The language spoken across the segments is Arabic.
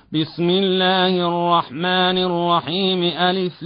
بسم الله الرحمن الرحيم ألف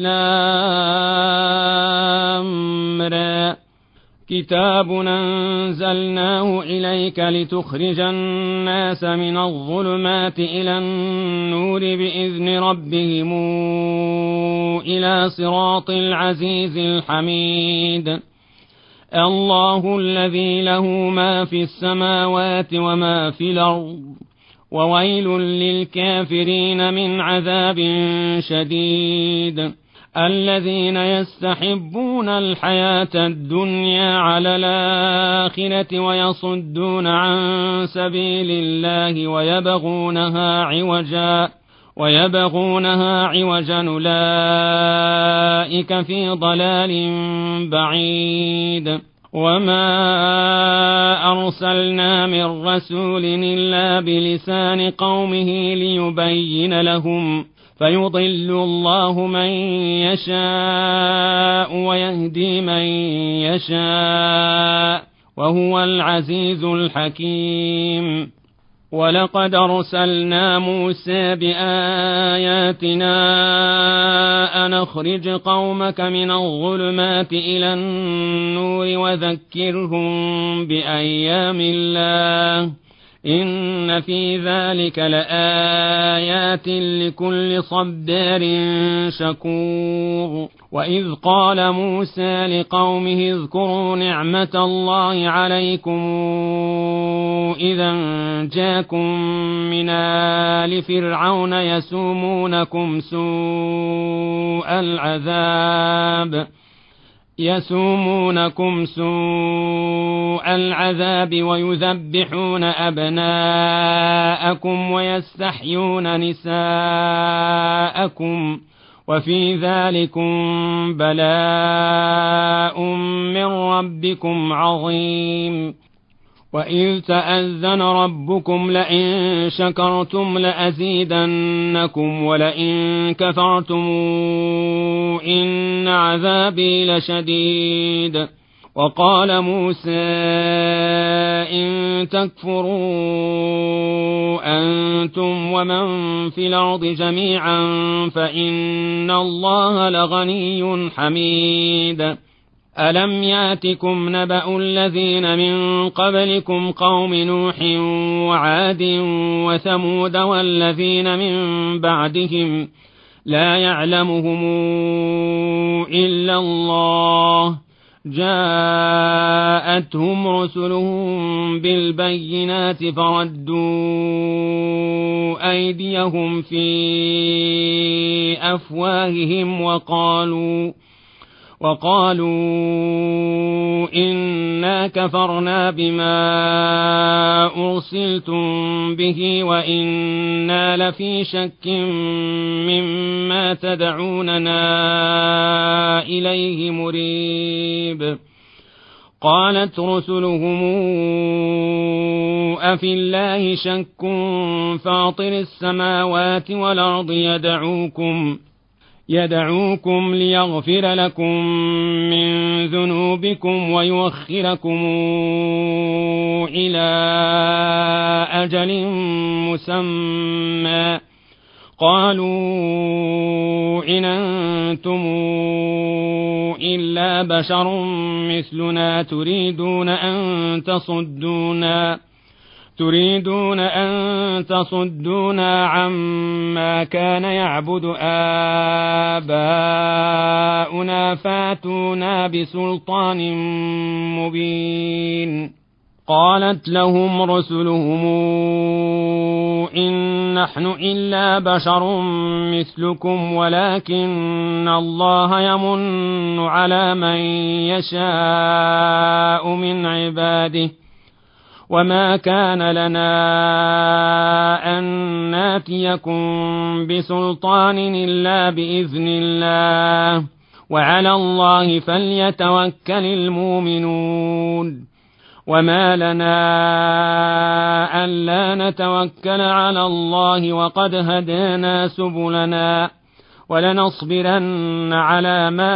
لام را كتاب أنزلناه إليك لتخرج الناس من الظلمات إلى النور بإذن ربهم إلى صراط العزيز الحميد الله الذي له ما في السماوات وما في الأرض وويل للكافرين من عذاب شديد الذين يستحبون الحياة الدنيا على الآخرة ويصدون عن سبيل الله ويبغونها عوجا أولئك في ضلال بعيد وما أرسلنا من رسول إلا بلسان قومه ليبين لهم فيضل الله من يشاء ويهدي من يشاء وهو العزيز الحكيم ولقد أرسلنا موسى بآياتنا أن أخرج قومك من الظلمات إلى النور وذكرهم بأيام الله إن في ذلك لآيات لكل صبار شكور وإذ قال موسى لقومه اذكروا نعمة الله عليكم إذا جاءكم من آل فرعون يسومونكم سوء العذاب ويذبحون أبناءكم ويستحيون نساءكم وفي ذلكم بلاء من ربكم عظيم وإذ تأذن ربكم لئن شكرتم لأزيدنكم ولئن كفرتم إن عذابي لشديد وقال موسى إن تكفروا أنتم ومن في الأرض جميعا فإن الله لغني حميد ألم ياتكم نبأ الذين من قبلكم قوم نوح وعاد وثمود والذين من بعدهم لا يعلمهم إلا الله جاءتهم رسلهم بالبينات فردوا أيديهم في أفواههم وقالوا إنا كفرنا بما أرسلتم به وإنا لفي شك مما تدعوننا إليه مريب قالت رسلهم أفي الله شك فاطر السماوات والأرض يدعوكم ليغفر لكم من ذنوبكم ويؤخركم إلى أجل مسمى قالوا إن أنتم إلا بشر مثلنا تريدون أن تصدونا عما كان يعبد آباؤنا فاتونا بسلطان مبين قالت لهم رسلهم إن نحن إلا بشر مثلكم ولكن الله يمن على من يشاء من عباده وما كان لنا أن ناتيكم بسلطان إلا بإذن الله وعلى الله فليتوكل المؤمنون وما لنا ألا نتوكل على الله وقد هدانا سبلنا ولنصبرن على ما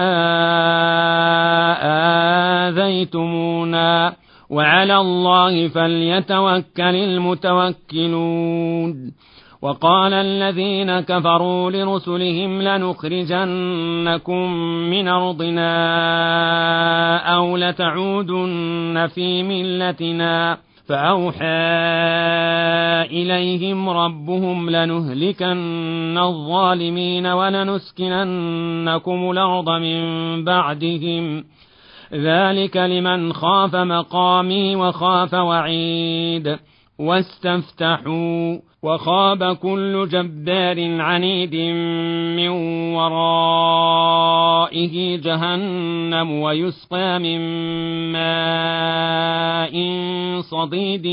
آذيتمونا وعلى الله فليتوكل المتوكلون وقال الذين كفروا لرسلهم لنخرجنكم من أرضنا أو لتعودن في ملتنا فأوحى إليهم ربهم لنهلكن الظالمين ولنسكننكم الأرض من بعدهم ذلك لمن خاف مقامي وخاف وعيد واستفتحوا وخاب كل جبار عنيد من ورائه جهنم ويسقى من ماء صديد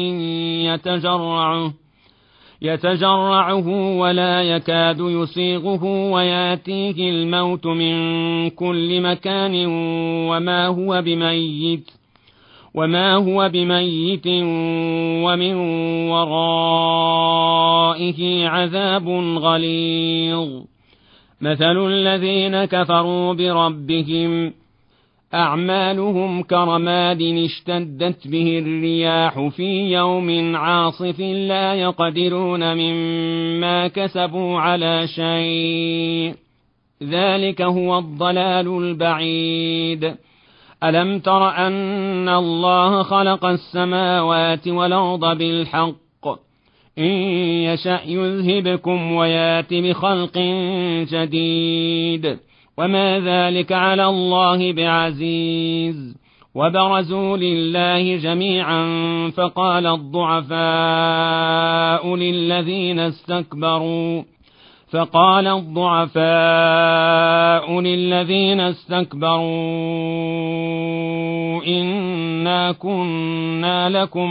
يتجرعه ولا يكاد يسيغه وياتيه الموت من كل مكان وما هو بميت ومن ورائه عذاب غليظ مثل الذين كفروا بربهم أعمالهم كرماد اشتدت به الرياح في يوم عاصف لا يقدرون مما كسبوا على شيء ذلك هو الضلال البعيد ألم تر أن الله خلق السماوات والأرض بالحق إن يشأ يذهبكم ويات بخلق جديد وما ذلك على الله بعزيز وبرزوا لله جميعا فقال الضعفاء للذين استكبروا إنا كنا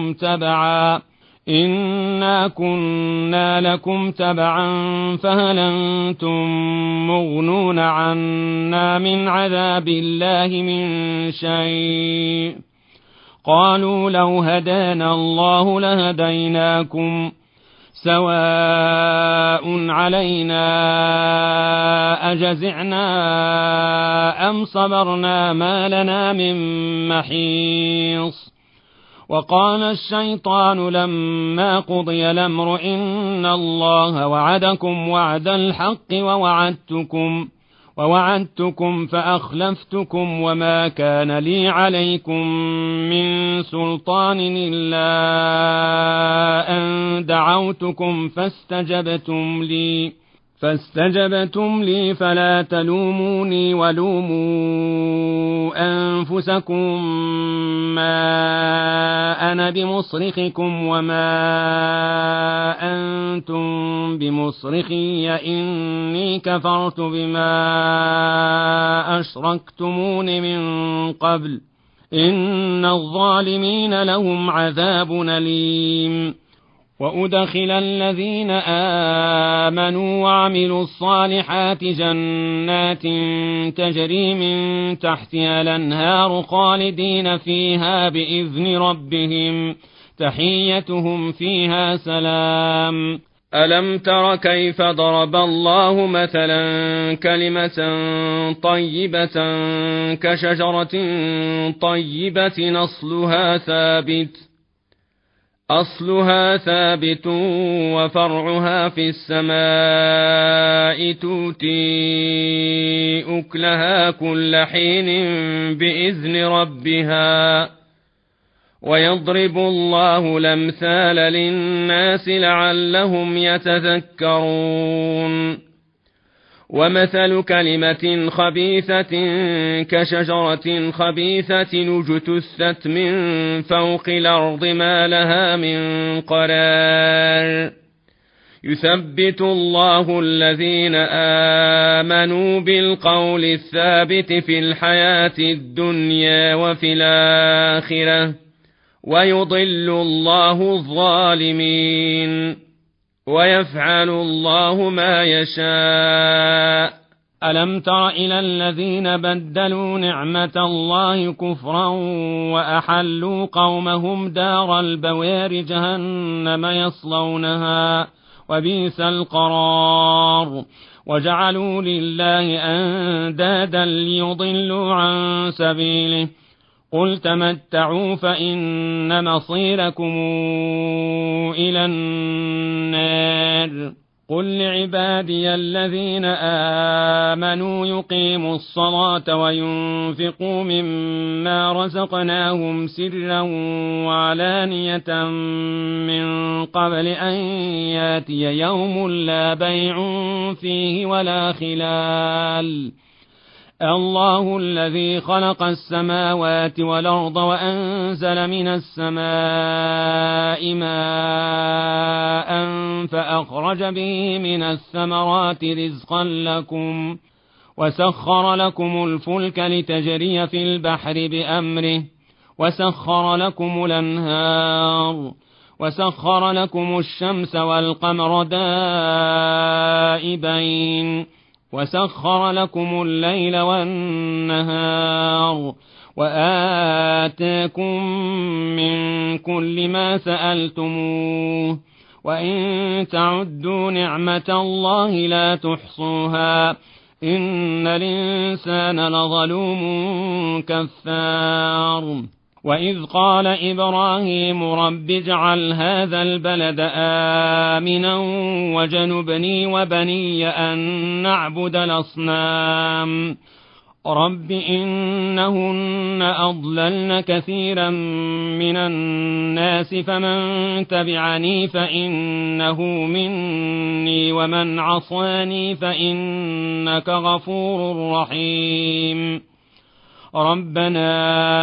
لكم تبعا فهل أنتم مغنون عنا من عذاب الله من شيء قالوا لو هدانا الله لهديناكم سواء علينا أجزعنا أم صبرنا ما لنا من محيص وقال الشيطان لما قضي الأمر إن الله وعدكم وعد الحق ووعدتكم فأخلفتكم وما كان لي عليكم من سلطان إلا أن دعوتكم فاستجبتم لي فلا تلوموني ولوموا أنفسكم ما أنا بمصرخكم وما أنتم بمصرخي إني كفرت بما أشركتمون من قبل إن الظالمين لهم عذاب أليم وأدخل الذين آمنوا وعملوا الصالحات جنات تجري من تحتها الأنهار خالدين فيها بإذن ربهم تحيتهم فيها سلام ألم تر كيف ضرب الله مثلا كلمة طيبة كشجرة طيبة أصلها ثابت وفرعها في السماء تؤتي أكلها كل حين بإذن ربها ويضرب الله الأمثال للناس لعلهم يتذكرون ومثل كلمة خبيثة كشجرة خبيثة اجتثت من فوق الأرض ما لها من قرار يثبت الله الذين آمنوا بالقول الثابت في الحياة الدنيا وفي الآخرة ويضل الله الظالمين ويفعل الله ما يشاء ألم تر إلى الذين بدلوا نعمة الله كفرا وأحلوا قومهم دار البوار جهنم يصلونها وبئس القرار وجعلوا لله أندادا ليضلوا عن سبيله قل تمتعوا فإن مصيركم إلى النار قل لعبادي الذين آمنوا يقيموا الصلاة وينفقوا مما رزقناهم سرا وعلانية من قبل أن ياتي يوم لا بيع فيه ولا خلال. الله الذي خلق السماوات والأرض وأنزل من السماء ماء فأخرج به من الثمرات رزقا لكم وسخر لكم الفلك لتجري في البحر بأمره وسخر لكم الأنهار وسخر لكم الشمس والقمر دائبين وسخر لكم الليل والنهار وآتاكم من كل ما سألتموه وإن تعدوا نعمة الله لا تحصوها إن الإنسان لظلوم كفار. وإذ قال إبراهيم رب اجعل هذا البلد آمنا وجنبني وبني أن نعبد الأصنام رب إنهن أضللن كثيرا من الناس فمن تبعني فإنه مني ومن عصاني فإنك غفور رحيم. ربنا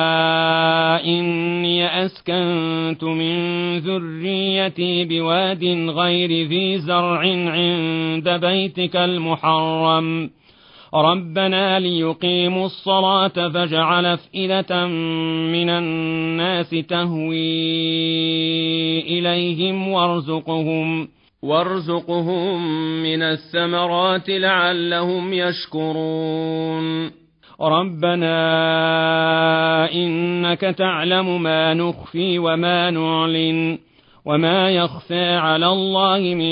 إني أسكنت من ذريتي بواد غير ذي زرع عند بيتك المحرم ربنا ليقيموا الصلاة فاجعل أفئدة من الناس تهوي إليهم وارزقهم من الثمرات لعلهم يشكرون. ربنا إنك تعلم ما نخفي وما نعلن وما يخفى على الله من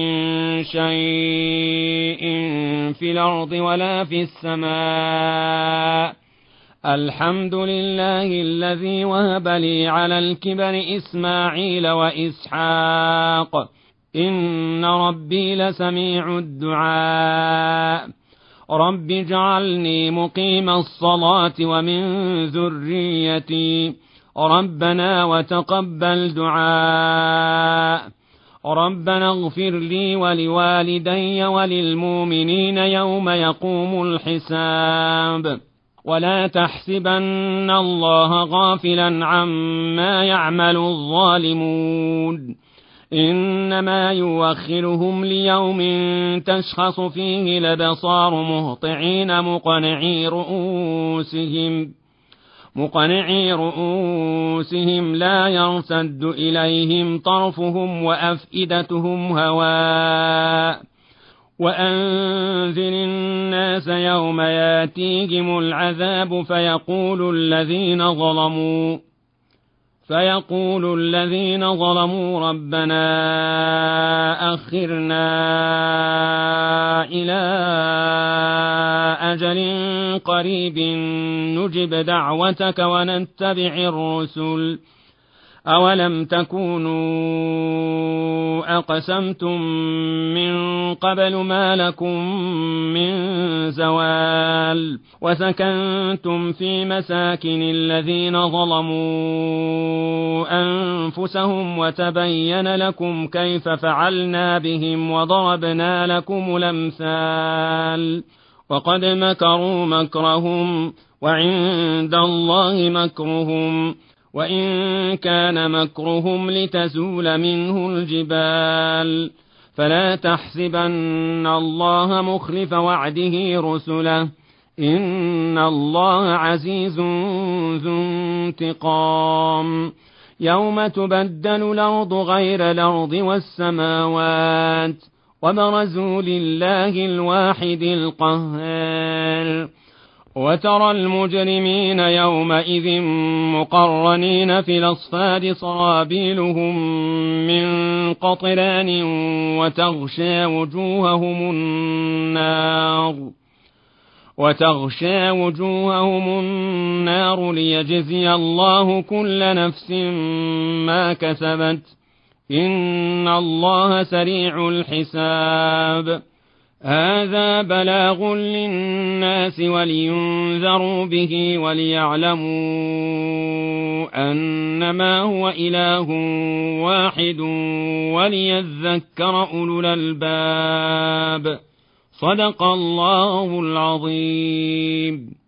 شيء في الأرض ولا في السماء. الحمد لله الذي وهب لي على الكبر إسماعيل وإسحاق إن ربي لسميع الدعاء. رب اجعلني مقيم الصلاة ومن ذريتي ربنا وتقبل دعاء. ربنا اغفر لي ولوالدي وللمؤمنين يوم يقوم الحساب. ولا تحسبن الله غافلا عما يعمل الظالمون إنما يوخرهم ليوم تشخص فيه الأبصار مهطعين مقنعي رؤوسهم لا يرتد إليهم طرفهم وأفئدتهم هواء. وأنذر الناس يوم ياتيهم العذاب فيقول الذين ظلموا ربنا أخرنا إلى أجل قريب نجب دعوتك ونتبع الرسل أولم تكونوا أقسمتم من قبل ما لكم من زوال وسكنتم في مساكن الذين ظلموا أنفسهم وتبين لكم كيف فعلنا بهم وضربنا لكم الأمثال. وقد مكروا مكرهم وعند الله مكرهم وإن كان مكرهم لتزول منه الجبال. فلا تحسبن الله مخلف وعده رسله إن الله عزيز ذو انتقام. يوم تبدل الأرض غير الأرض والسماوات وبرزوا لله الواحد القهار. وترى المجرمين يومئذ مقرنين في الأصفاد صرابيلهم من قطران وتغشى وجوههم النار ليجزي الله كل نفس ما كسبت إن الله سريع الحساب. هذا بلاغ للناس ولينذروا به وليعلموا أنما هو إله واحد وليذكر أولو الألباب. صدق الله العظيم.